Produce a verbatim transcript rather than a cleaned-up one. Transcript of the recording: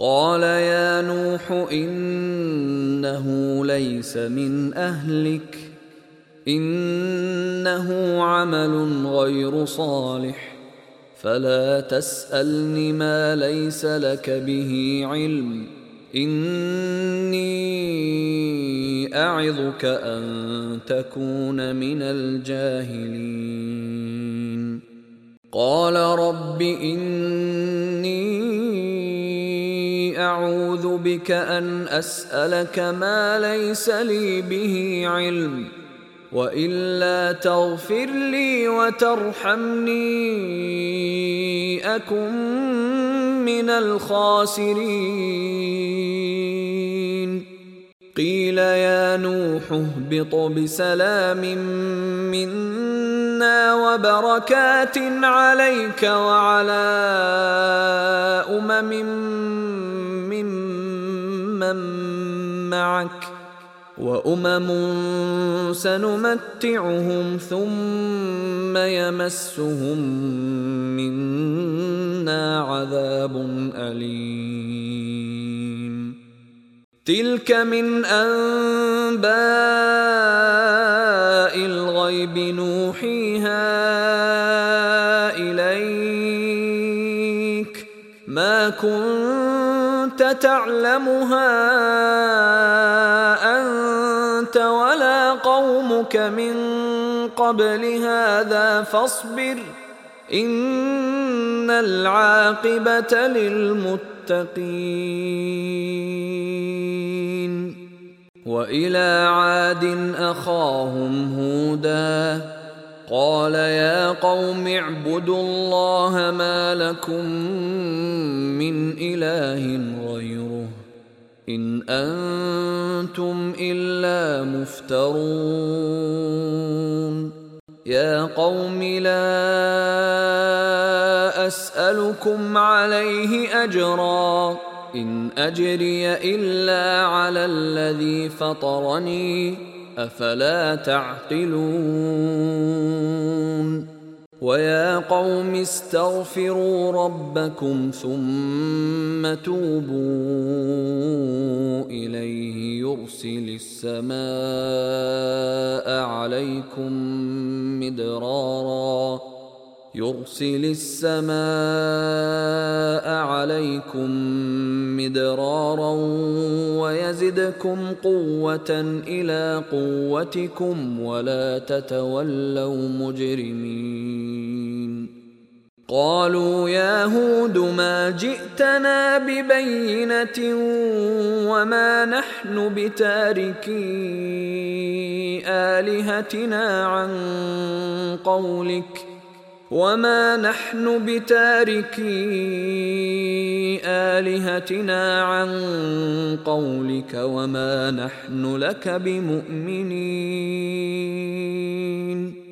قال يا نوح إنه ليس من أهلك إنه عمل غير صالح فلا تسألني ما ليس لك به علم إني أعظك أن تكون من الجاهلين قال رب إني أعوذ بك أن أسألك ما ليس لي به علم وإلا تغفر لي وترحمني أكن من الخاسرين قيل يا نوح اهبط بسلام منا وبركات عليك وعلى أمم ممن معك وأمم سنمتعهم ثم يمسهم منا عذاب أليم تلك من أنباء الغيب نوحيها إليك ما كنت تعلمها أنت ولا قومك من قبل هذا فاصبر إن العاقبة للمتقين وإلى عاد أخاهم هودا قال يا قوم اعبدوا الله ما لكم من إله غيره إن أنتم إلا مفترون يا قوم لا أسألكم عليه أجرا إن أجري إلا على الذي فطرني أفلا تعقلون ويا قوم استغفروا ربكم ثم توبوا إليه يرسل السماء عليكم مدرارا يرسل السماء عليكم مدرارا ويزدكم قوة إلى قوتكم ولا تتولوا مجرمين قالوا يا هود ما جئتنا ببينة وما نحن بتاركي آلهتنا عن قولك وما نحن بتاركي آلهتنا عن قولك وما نحن لك بمؤمنين